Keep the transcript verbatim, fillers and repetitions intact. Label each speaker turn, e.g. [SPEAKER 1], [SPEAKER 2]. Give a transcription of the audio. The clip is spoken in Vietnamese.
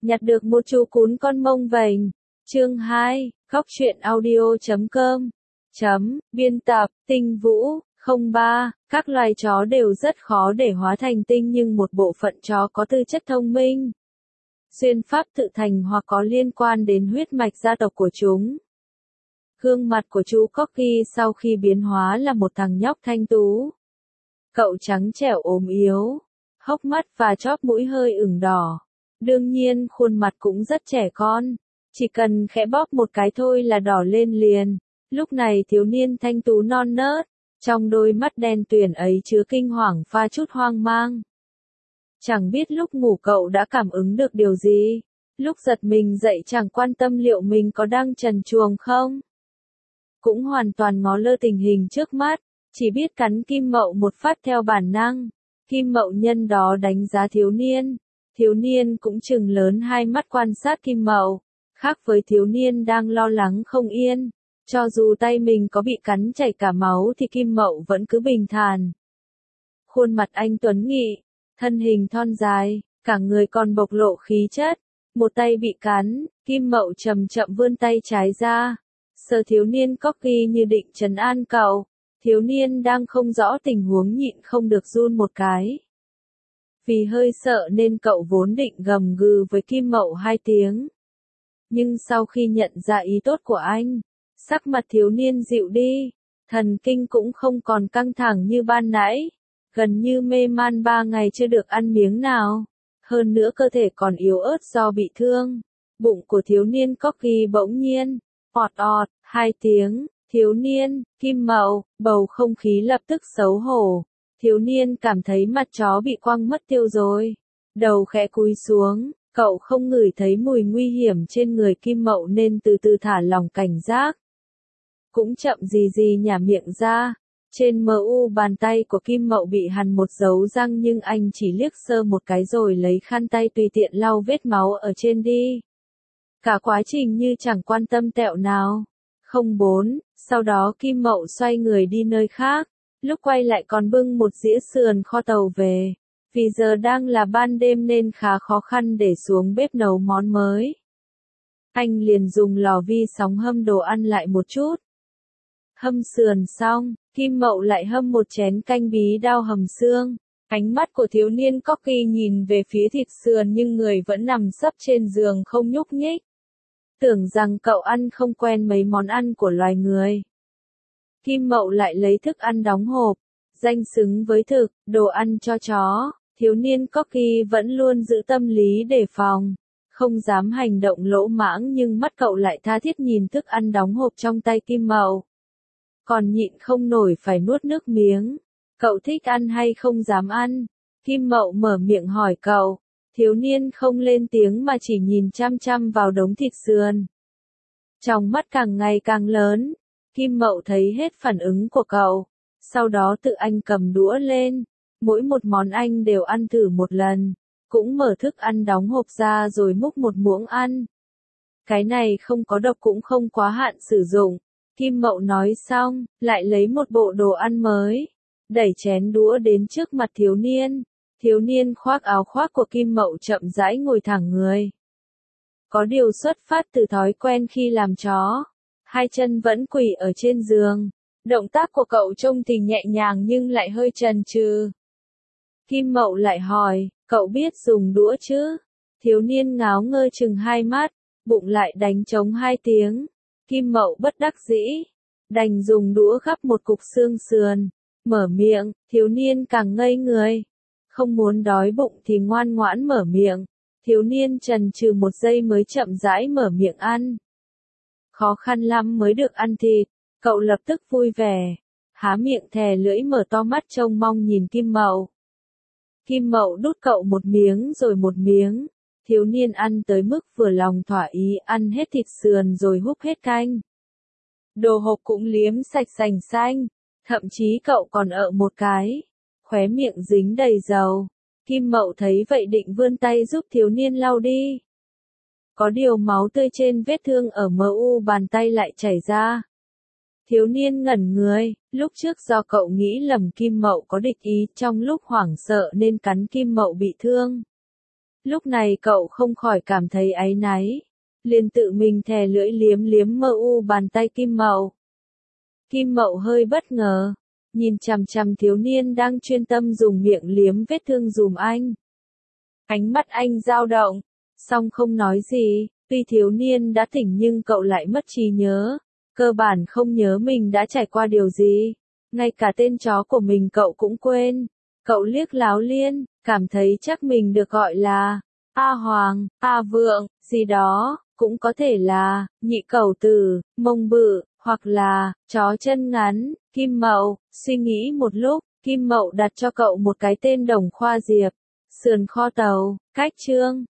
[SPEAKER 1] Nhặt được một chú cún con mông vành. Chương hai, Góc truyện audio chấm com. Chấm, biên tập, Tinh Vũ, không ba, các loài chó đều rất khó để hóa thành tinh nhưng một bộ phận chó có tư chất thông minh. Xuyên pháp tự thành hoặc có liên quan đến huyết mạch gia tộc của chúng. Gương mặt của chú Corgi sau khi biến hóa là một thằng nhóc thanh tú. Cậu trắng trẻo ốm yếu, hốc mắt và chóp mũi hơi ửng đỏ. Đương nhiên khuôn mặt cũng rất trẻ con, chỉ cần khẽ bóp một cái thôi là đỏ lên liền. Lúc này thiếu niên thanh tú non nớt, trong đôi mắt đen tuyền ấy chứa kinh hoàng pha chút hoang mang. Chẳng biết lúc ngủ cậu đã cảm ứng được điều gì, lúc giật mình dậy chẳng quan tâm liệu mình có đang trần truồng không. Cũng hoàn toàn ngó lơ tình hình trước mắt, chỉ biết cắn Kim Mậu một phát theo bản năng. Kim Mậu nhân đó đánh giá thiếu niên, thiếu niên cũng trừng lớn hai mắt quan sát Kim Mậu, khác với thiếu niên đang lo lắng không yên. Cho dù tay mình có bị cắn chảy cả máu thì Kim Mậu vẫn cứ bình thản. Khuôn mặt anh tuấn nghị, thân hình thon dài, cả người còn bộc lộ khí chất. Một tay bị cắn, Kim Mậu chậm chậm vươn tay trái ra, sờ thiếu niên Corgi như định trấn an cậu. Thiếu niên đang không rõ tình huống nhịn không được run một cái. Vì hơi sợ nên cậu vốn định gầm gừ với Kim Mậu hai tiếng. Nhưng sau khi nhận ra ý tốt của anh, sắc mặt thiếu niên dịu đi, thần kinh cũng không còn căng thẳng như ban nãy, gần như mê man ba ngày chưa được ăn miếng nào. Hơn nữa cơ thể còn yếu ớt do bị thương. Bụng của thiếu niên Corgi bỗng nhiên, ọt ọt, hai tiếng. Thiếu niên, Kim Mậu, bầu không khí lập tức xấu hổ. Thiếu niên cảm thấy mặt chó bị quăng mất tiêu rồi. Đầu khẽ cúi xuống, cậu không ngửi thấy mùi nguy hiểm trên người Kim Mậu nên từ từ thả lỏng cảnh giác. Cũng chậm gì gì nhả miệng ra. Trên mờ u bàn tay của Kim Mậu bị hằn một dấu răng nhưng anh chỉ liếc sơ một cái rồi lấy khăn tay tùy tiện lau vết máu ở trên đi. Cả quá trình như chẳng quan tâm tẹo nào. Không bốn, sau đó Kim Mậu xoay người đi nơi khác, lúc quay lại còn bưng một dĩa sườn kho tàu về, vì giờ đang là ban đêm nên khá khó khăn để xuống bếp nấu món mới. Anh liền dùng lò vi sóng hâm đồ ăn lại một chút. Hâm sườn xong, Kim Mậu lại hâm một chén canh bí đao hầm xương. Ánh mắt của thiếu niên Corgi nhìn về phía thịt sườn nhưng người vẫn nằm sấp trên giường không nhúc nhích. Tưởng rằng cậu ăn không quen mấy món ăn của loài người. Kim Mậu lại lấy thức ăn đóng hộp, danh xứng với thực, đồ ăn cho chó. Thiếu niên Corgi vẫn luôn giữ tâm lý đề phòng, không dám hành động lỗ mãng nhưng mắt cậu lại tha thiết nhìn thức ăn đóng hộp trong tay Kim Mậu. Còn nhịn không nổi phải nuốt nước miếng. Cậu thích ăn hay không dám ăn? Kim Mậu mở miệng hỏi cậu. Thiếu niên không lên tiếng mà chỉ nhìn chăm chăm vào đống thịt sườn. Trong mắt càng ngày càng lớn, Kim Mậu thấy hết phản ứng của cậu. Sau đó tự anh cầm đũa lên, mỗi một món anh đều ăn thử một lần, cũng mở thức ăn đóng hộp ra rồi múc một muỗng ăn. Cái này không có độc cũng không quá hạn sử dụng. Kim Mậu nói xong, lại lấy một bộ đồ ăn mới, đẩy chén đũa đến trước mặt thiếu niên. Thiếu niên khoác áo khoác của Kim Mậu chậm rãi ngồi thẳng người. Có điều xuất phát từ thói quen khi làm chó, hai chân vẫn quỳ ở trên giường. Động tác của cậu trông thì nhẹ nhàng nhưng lại hơi chần chừ. Kim Mậu lại hỏi, cậu biết dùng đũa chứ? Thiếu niên ngáo ngơ chừng hai mắt, bụng lại đánh trống hai tiếng. Kim Mậu bất đắc dĩ, đành dùng đũa gắp một cục xương sườn, mở miệng, thiếu niên càng ngây người. Không muốn đói bụng thì ngoan ngoãn mở miệng. Thiếu niên chần chừ một giây mới chậm rãi mở miệng ăn. Khó khăn lắm mới được ăn thịt, cậu lập tức vui vẻ, há miệng thè lưỡi mở to mắt trông mong nhìn Kim Mậu. Kim Mậu đút cậu một miếng rồi một miếng. Thiếu niên ăn tới mức vừa lòng thỏa ý ăn hết thịt sườn rồi húp hết canh. Đồ hộp cũng liếm sạch sành xanh, thậm chí cậu còn ợ một cái. Khóe miệng dính đầy dầu. Kim Mậu thấy vậy định vươn tay giúp thiếu niên lau đi. Có điều máu tươi trên vết thương ở mờ u bàn tay lại chảy ra. Thiếu niên ngẩn người, lúc trước do cậu nghĩ lầm Kim Mậu có địch ý trong lúc hoảng sợ nên cắn Kim Mậu bị thương. Lúc này cậu không khỏi cảm thấy áy náy, liền tự mình thè lưỡi liếm liếm mơ u bàn tay Kim Mậu. Kim Mậu hơi bất ngờ, nhìn chằm chằm thiếu niên đang chuyên tâm dùng miệng liếm vết thương dùm anh. Ánh mắt anh dao động, song không nói gì, tuy thiếu niên đã tỉnh nhưng cậu lại mất trí nhớ, cơ bản không nhớ mình đã trải qua điều gì, ngay cả tên chó của mình cậu cũng quên. Cậu liếc Láo Liên, cảm thấy chắc mình được gọi là A Hoàng, A Vượng, gì đó, cũng có thể là nhị cẩu tử, mông bự, hoặc là chó chân ngắn. Kim Mậu suy nghĩ một lúc, Kim Mậu đặt cho cậu một cái tên Đồng Khoa Diệp, sườn kho tàu, cách chương.